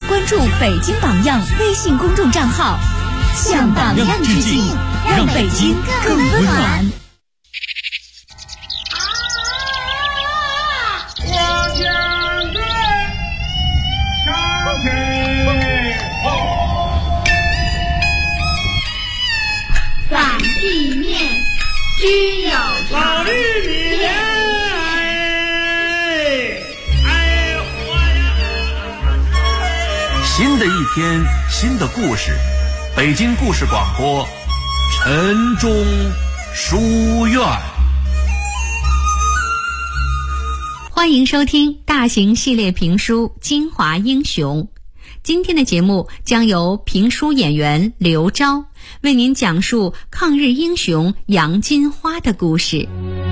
关注北京榜样微信公众账号，向榜样致敬，让北京更温暖。 我将对唱给反地面居有老绿米新的一天，新的故事，北京故事广播，晨钟书院。 欢迎收听大型系列评书《京华英雄》。今天的节目将由评书演员刘钊为您讲述抗日英雄杨金花的故事。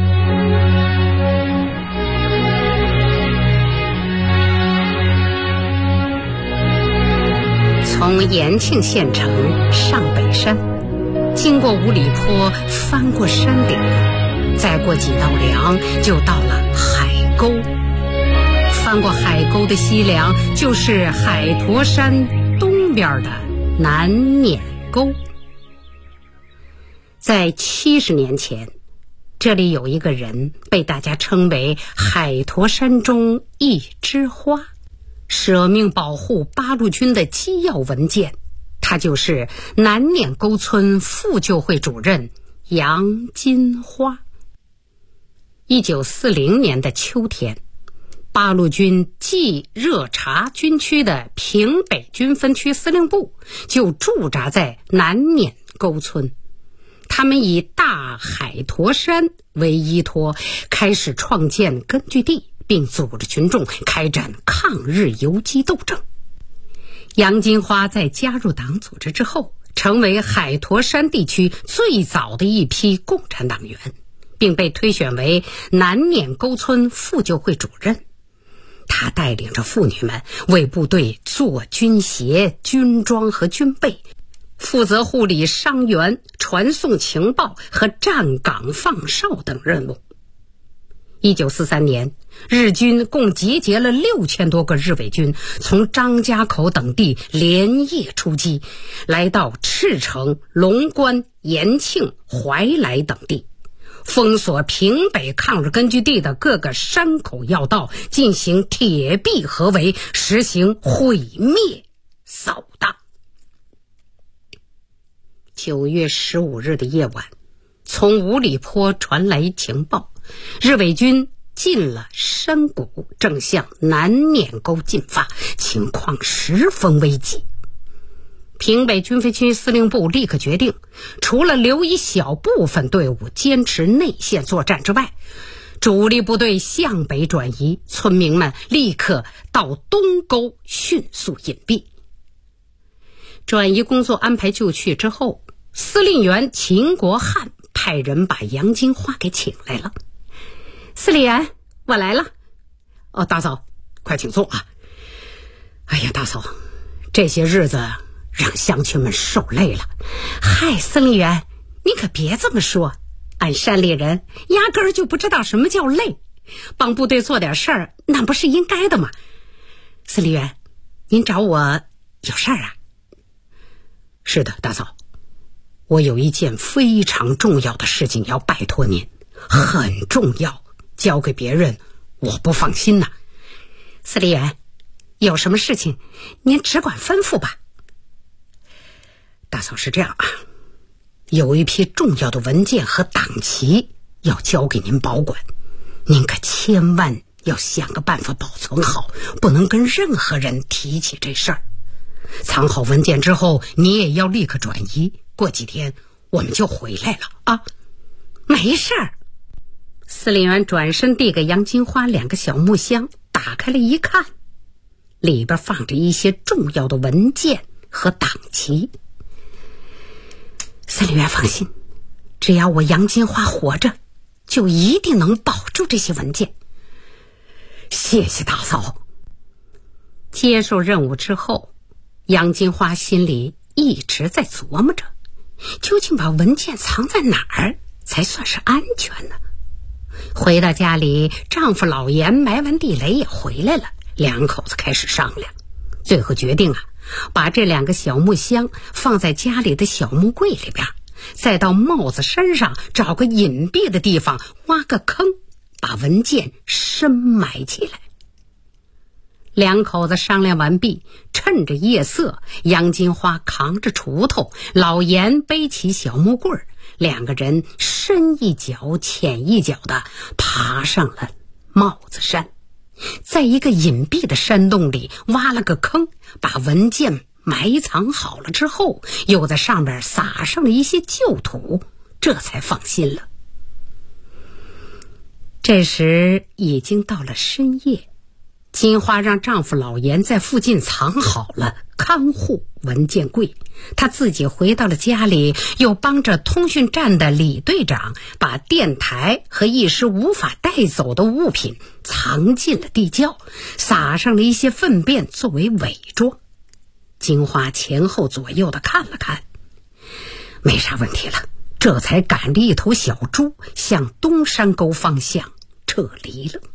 从延庆县城上北山，经过五里坡，翻过山顶，再过几道梁就到了海沟。翻过海沟的西梁就是海坨山东边的南碾沟。在70年前，这里有一个人被大家称为海坨山中一枝花，舍命保护八路军的机要文件，他就是南碾沟村妇救会主任杨金花。1940年的秋天，八路军冀热察军区的平北军分区司令部就驻扎在南碾沟村。他们以大海坨山为依托，开始创建根据地，并组织群众开展抗日游击斗争。杨金花在加入党组织之后，成为海坨山地区最早的一批共产党员，并被推选为南碾沟村妇救会主任。他带领着妇女们为部队做军鞋、军装和军被，负责护理伤员、传送情报和站岗放哨等任务。1943年，日军共集结了6000多个日伪军，从张家口等地连夜出击，来到赤城、龙关、延庆、怀来等地，封锁平北抗日根据地的各个山口要道，进行铁壁合围，实行毁灭扫荡。9月15日的夜晚，从五里坡传来情报，日伪军进了山谷，正向南碾沟进发，情况十分危急。平北军分区司令部立刻决定，除了留一小部分队伍坚持内线作战之外，主力部队向北转移，村民们立刻到东沟迅速隐蔽。转移工作安排就绪之后，司令员秦国汉派人把杨金花给请来了。司令员，我来了。哦，大嫂，快请坐啊。哎呀，大嫂，这些日子让乡亲们受累了。嗨，司令员，你可别这么说，俺山里人压根儿就不知道什么叫累，帮部队做点事儿，那不是应该的吗？司令员，您找我有事儿啊？是的，大嫂，我有一件非常重要的事情要拜托您，很重要，交给别人我不放心呐。司令员，有什么事情您只管吩咐吧。大嫂，是这样啊，有一批重要的文件和党旗要交给您保管，您可千万要想个办法保存好，不能跟任何人提起这事儿。藏好文件之后，你也要立刻转移，过几天我们就回来了啊。没事儿。司令员转身递给杨金花2个小木箱，打开了一看，里边放着一些重要的文件和党旗。司令员放心，只要我杨金花活着，就一定能保住这些文件。谢谢大嫂。接受任务之后，杨金花心里一直在琢磨着，究竟把文件藏在哪儿才算是安全呢？回到家里，丈夫老严埋完地雷也回来了，2口子开始商量， 最后决定把这2个小木箱放在家里的小木柜里边，再到帽子山上找个隐蔽的地方挖个坑，把文件深埋起来。2口子商量完毕，趁着夜色，杨金花扛着锄头，老严背起小木棍，2个人深一脚浅一脚的爬上了帽子山，在一个隐蔽的山洞里挖了个坑，把文件埋藏好了之后，又在上面撒上了一些旧土，这才放心了。这时已经到了深夜，金花让丈夫老严在附近藏好了看护文件柜，她自己回到了家里，又帮着通讯站的李队长把电台和一时无法带走的物品藏进了地窖，撒上了一些粪便作为伪装。金花前后左右的看了看，没啥问题了，这才赶着一头小猪向东山沟方向撤离了。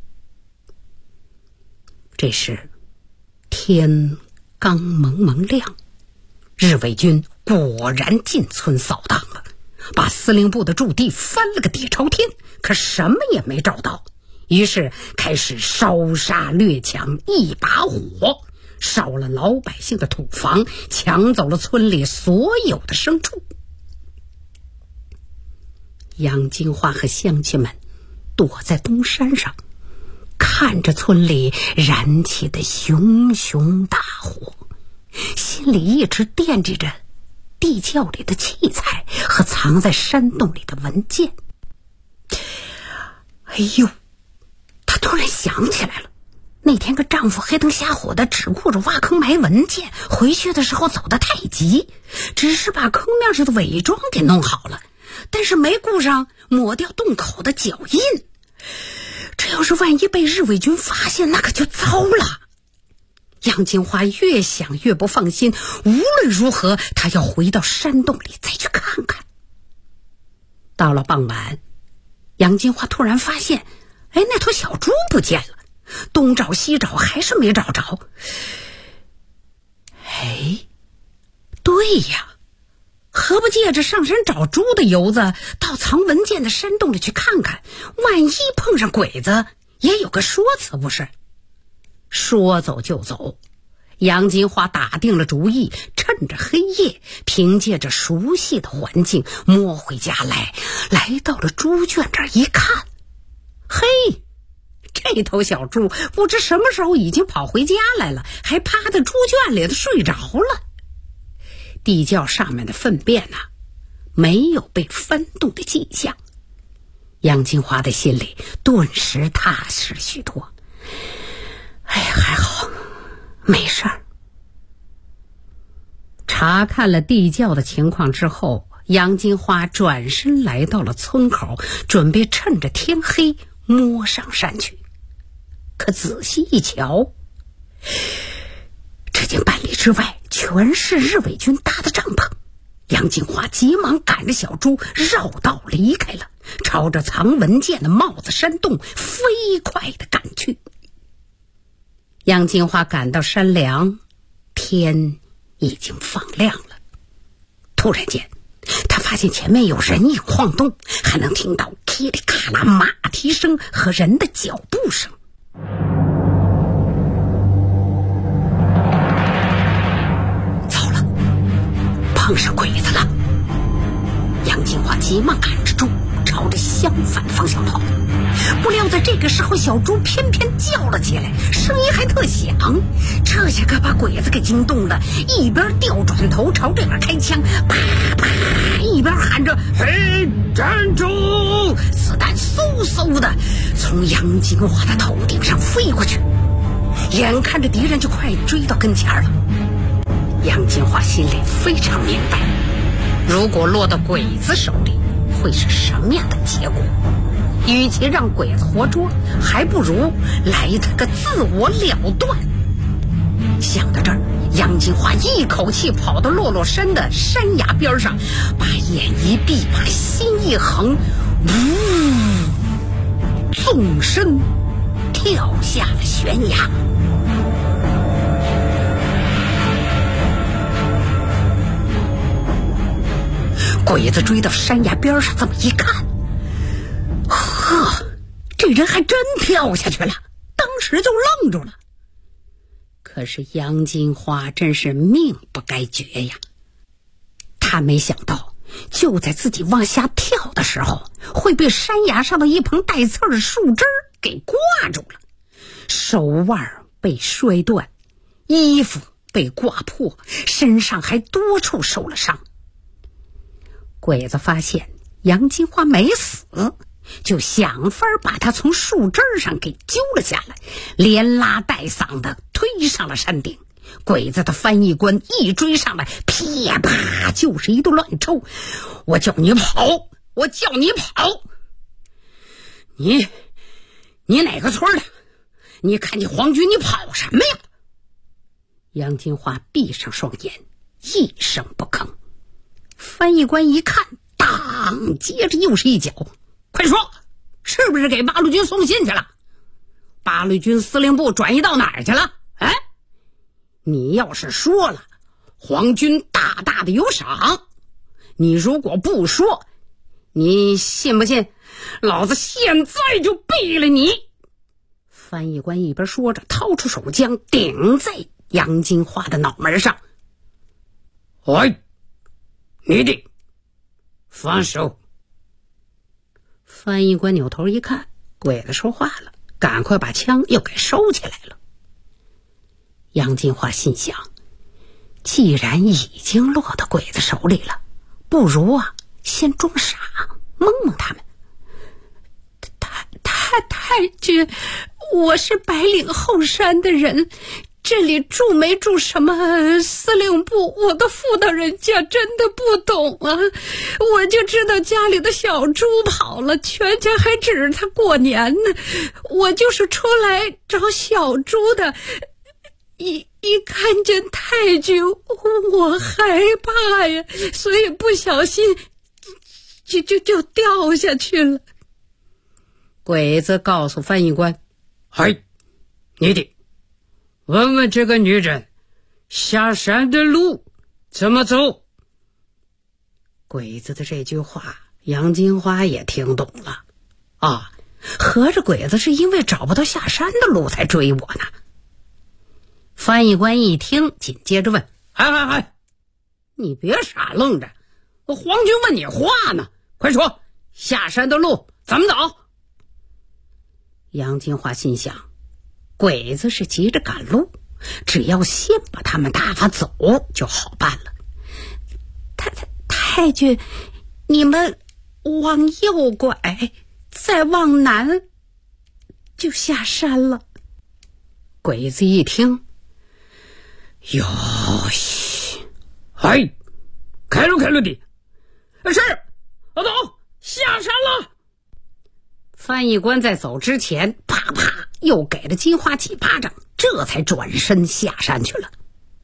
这时天刚蒙蒙亮，日伪军果然进村扫荡了，把司令部的驻地翻了个底朝天，可什么也没找到，于是开始烧杀掠抢，一把火烧了老百姓的土房，抢走了村里所有的牲畜。杨金花和乡亲们躲在东山上，看着村里燃起的熊熊大火，心里一直惦记着地窖里的器材和藏在山洞里的文件。哎呦，她突然想起来了，那天个丈夫黑灯瞎火的只顾着挖坑埋文件，回去的时候走得太急，只是把坑面上的伪装给弄好了，但是没顾上抹掉洞口的脚印。这要是万一被日伪军发现，那可就糟了。杨金花越想越不放心，无论如何她要回到山洞里再去看看。到了傍晚，杨金花突然发现，那头小猪不见了，东找西找还是没找着。对呀，何不借着上山找猪的由子，到藏文件的山洞里去看看，万一碰上鬼子也有个说辞不是？说走就走，杨金花打定了主意，趁着黑夜，凭借着熟悉的环境摸回家来，来到了猪圈这儿一看，这头小猪不知什么时候已经跑回家来了，还趴在猪圈里头睡着了。地窖上面的粪便没有被翻动的迹象，杨金花的心里顿时踏实许多。还好，没事儿。查看了地窖的情况之后，杨金花转身来到了村口，准备趁着天黑摸上山去。可仔细一瞧，这间半里之外全是日伪军搭的帐篷。杨金花急忙赶着小猪绕道离开了，朝着藏文件的帽子山洞飞快地赶去。杨金花赶到山梁，天已经放亮了。突然间，她发现前面有人影晃动，还能听到噼里咔啦马蹄声和人的脚步声。糟了，碰上鬼子了！杨金花急忙赶着猪朝着相反的方向跑，不料在这个时候，小猪偏偏叫了起来，声音还特响，这下可把鬼子给惊动了，一边调转头朝这边开枪，啪啪，一边喊着嘿，站住！子弹嗖嗖的从杨金花的头顶上飞过去，眼看着敌人就快追到跟前了。杨金花心里非常明白，如果落到鬼子手里会是什么样的结果，与其让鬼子活捉，还不如来他个自我了断。想到这儿，杨金花一口气跑到落山的山崖边上，把眼一闭，把心一横，纵身跳下了悬崖。 鬼子追到山崖边上，这么一看，呵，这人还真跳下去了，当时就愣住了。可是杨金花真是命不该绝呀，他没想到就在自己往下跳的时候，会被山崖上的一盆带刺的树枝给挂住了，手腕被摔断，衣服被挂破，身上还多处受了伤。鬼子发现杨金花没死，就想法把他从树枝上给揪了下来，连拉带搡的推上了山顶。鬼子的翻译官一追上来，噼啪就是一顿乱抽。我叫你跑，我叫你跑，你哪个村的？你看见皇军你跑什么呀？杨金花闭上双眼，一声不吭。翻译官一看，当，接着又是一脚。快说，是不是给八路军送信去了？八路军司令部转移到哪儿去了？哎，你要是说了，皇军大大的有赏；你如果不说，你信不信老子现在就毙了你？翻译官一边说着，掏出手枪顶在杨金花的脑门上。哎，你的放手！翻译官扭头一看，鬼子说话了，赶快把枪又给收起来了。杨金花心想，既然已经落到鬼子手里了，不如先装傻蒙蒙他们。太君，我是白岭后山的人，这里住没住什么司令部，我的妇道人家真的不懂啊。我就知道家里的小猪跑了，全家还指着他过年呢。我就是出来找小猪的，一看见太君，我害怕呀，所以不小心就掉下去了。鬼子告诉翻译官：哎，你的问问这个女人下山的路怎么走。鬼子的这句话杨金花也听懂了合着鬼子是因为找不到下山的路才追我呢。翻译官一听，紧接着问：哎，你别傻愣着，皇军问你话呢，快说，下山的路怎么走？杨金花心想，鬼子是急着赶路，只要先把他们打发走就好办了。太君，你们往右拐，再往南就下山了。鬼子一听，哟西，哎，开路的，是，老总下山了。翻译官在走之前，啪啪又给了金花几巴掌，这才转身下山去了。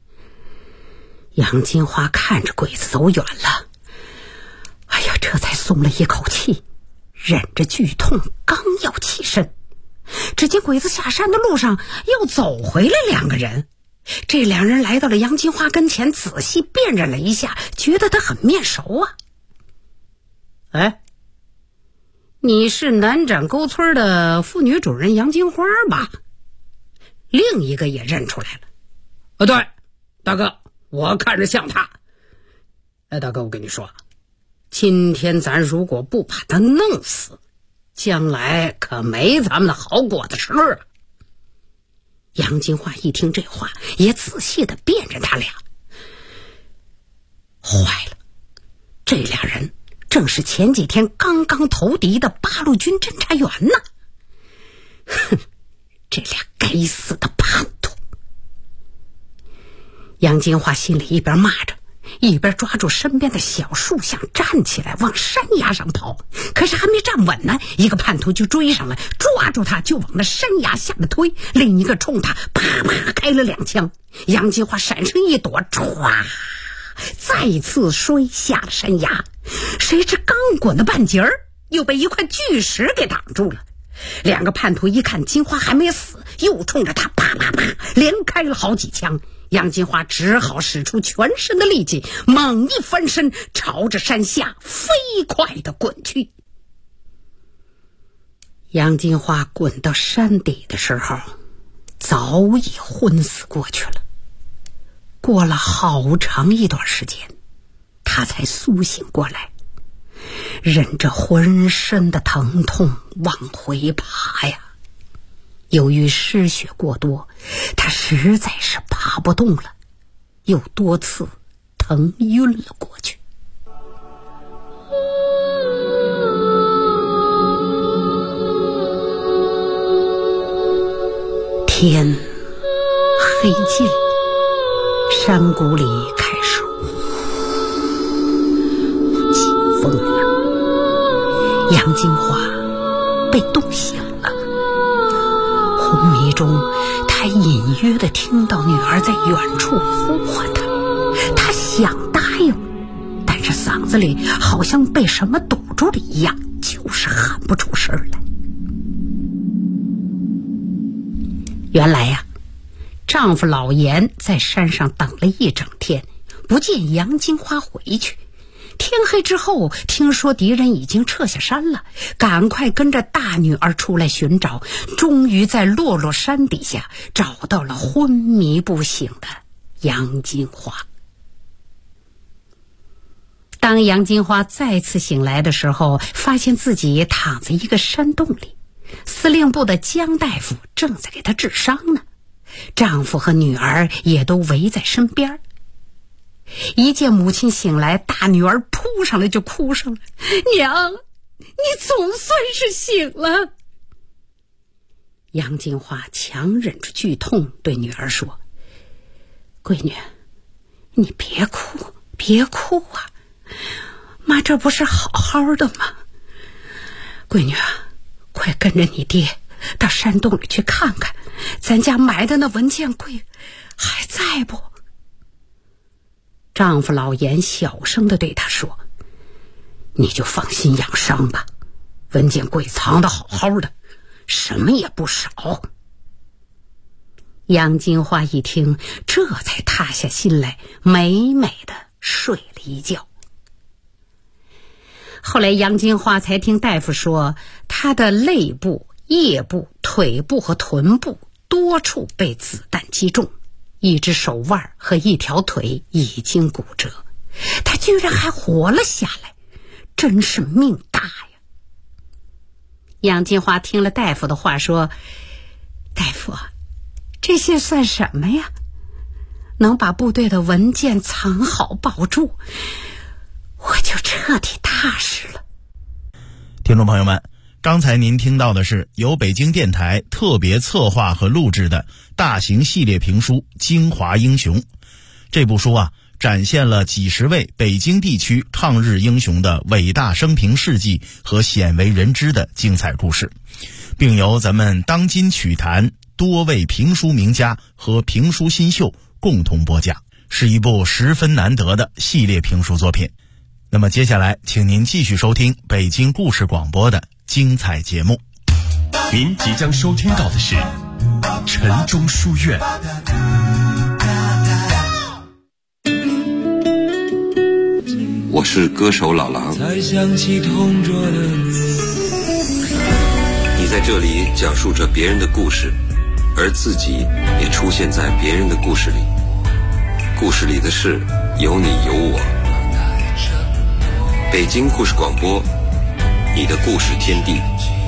杨金花看着鬼子走远了，哎呀，这才松了一口气，忍着剧痛刚要起身，只见鬼子下山的路上又走回来两个人。这两人来到了杨金花跟前，仔细辨认了一下，觉得他很面熟啊。哎，你是南展沟村的妇女主任杨金花吧？另一个也认出来了。对，大哥，我看着像他。大哥，我跟你说，今天咱如果不把他弄死，将来可没咱们的好果子吃了。杨金花一听这话，也仔细的辨认他俩。坏了，这俩人正是前几天刚刚投敌的八路军侦察员呢。哼，这俩该死的叛徒！杨金花心里一边骂着，一边抓住身边的小树想站起来往山崖上跑，可是还没站稳呢，一个叛徒就追上来，抓住他就往那山崖下面推，另一个冲他啪啪开了2枪。杨金花闪身一躲，唰，再次摔下了山崖。谁知刚滚了半截儿，又被一块巨石给挡住了。两个叛徒一看金花还没死，又冲着他啪啪啪连开了好几枪。 杨金花只好使出全身的力气，猛一翻身，朝着山下飞快地滚去。杨金花滚到山底的时候，早已昏死过去了。过了好长一段时间，她才苏醒过来，忍着浑身的疼痛往回爬呀。由于失血过多，她实在是爬不动了，又多次疼晕了过去。天黑尽，山谷里开始起风了。杨金花被冻醒了，昏迷中，她隐约地听到女儿在远处呼唤她。她想答应，但是嗓子里好像被什么堵住了一样，就是喊不出声来。原来呀，丈夫老严在山上等了一整天，不见杨金花回去。天黑之后，听说敌人已经撤下山了，赶快跟着大女儿出来寻找，终于在落落山底下找到了昏迷不醒的杨金花。当杨金花再次醒来的时候，发现自己躺在一个山洞里，司令部的江大夫正在给她治伤呢，丈夫和女儿也都围在身边。一见母亲醒来，大女儿扑上来就哭上了：“娘，你总算是醒了。”杨金花强忍着剧痛对女儿说：“闺女，你别哭，别哭啊，妈这不是好好的吗？闺女啊，快跟着你爹到山洞里去看看，咱家埋的那文件柜还在不？”丈夫老严小声地对她说：“你就放心养伤吧，文件柜藏得好好的，什么也不少。”杨金花一听，这才踏下心来，美美地睡了一觉。后来杨金花才听大夫说，她的肋部、腋部、腿部和臀部多处被子弹击中，一只手腕和一条腿已经骨折，她居然还活了下来，真是命大呀。杨金花听了大夫的话说：“大夫，这些算什么呀？能把部队的文件藏好保住，我就彻底踏实了。” 听众朋友们，刚才您听到的是由北京电台特别策划和录制的大型系列评书《京华英雄》。这部书啊，展现了几十位北京地区抗日英雄的伟大生平事迹和鲜为人知的精彩故事，并由咱们当今曲坛多位评书名家和评书新秀共同播讲，是一部十分难得的系列评书作品。那么接下来请您继续收听北京故事广播的精彩节目。 您即将收听到的是晨钟书院。 我是歌手老狼， 才想起同桌的你。 你在这里讲述着别人的故事，而自己也出现在别人的故事里。故事里的事有你有我。北京故事广播，你的故事天地。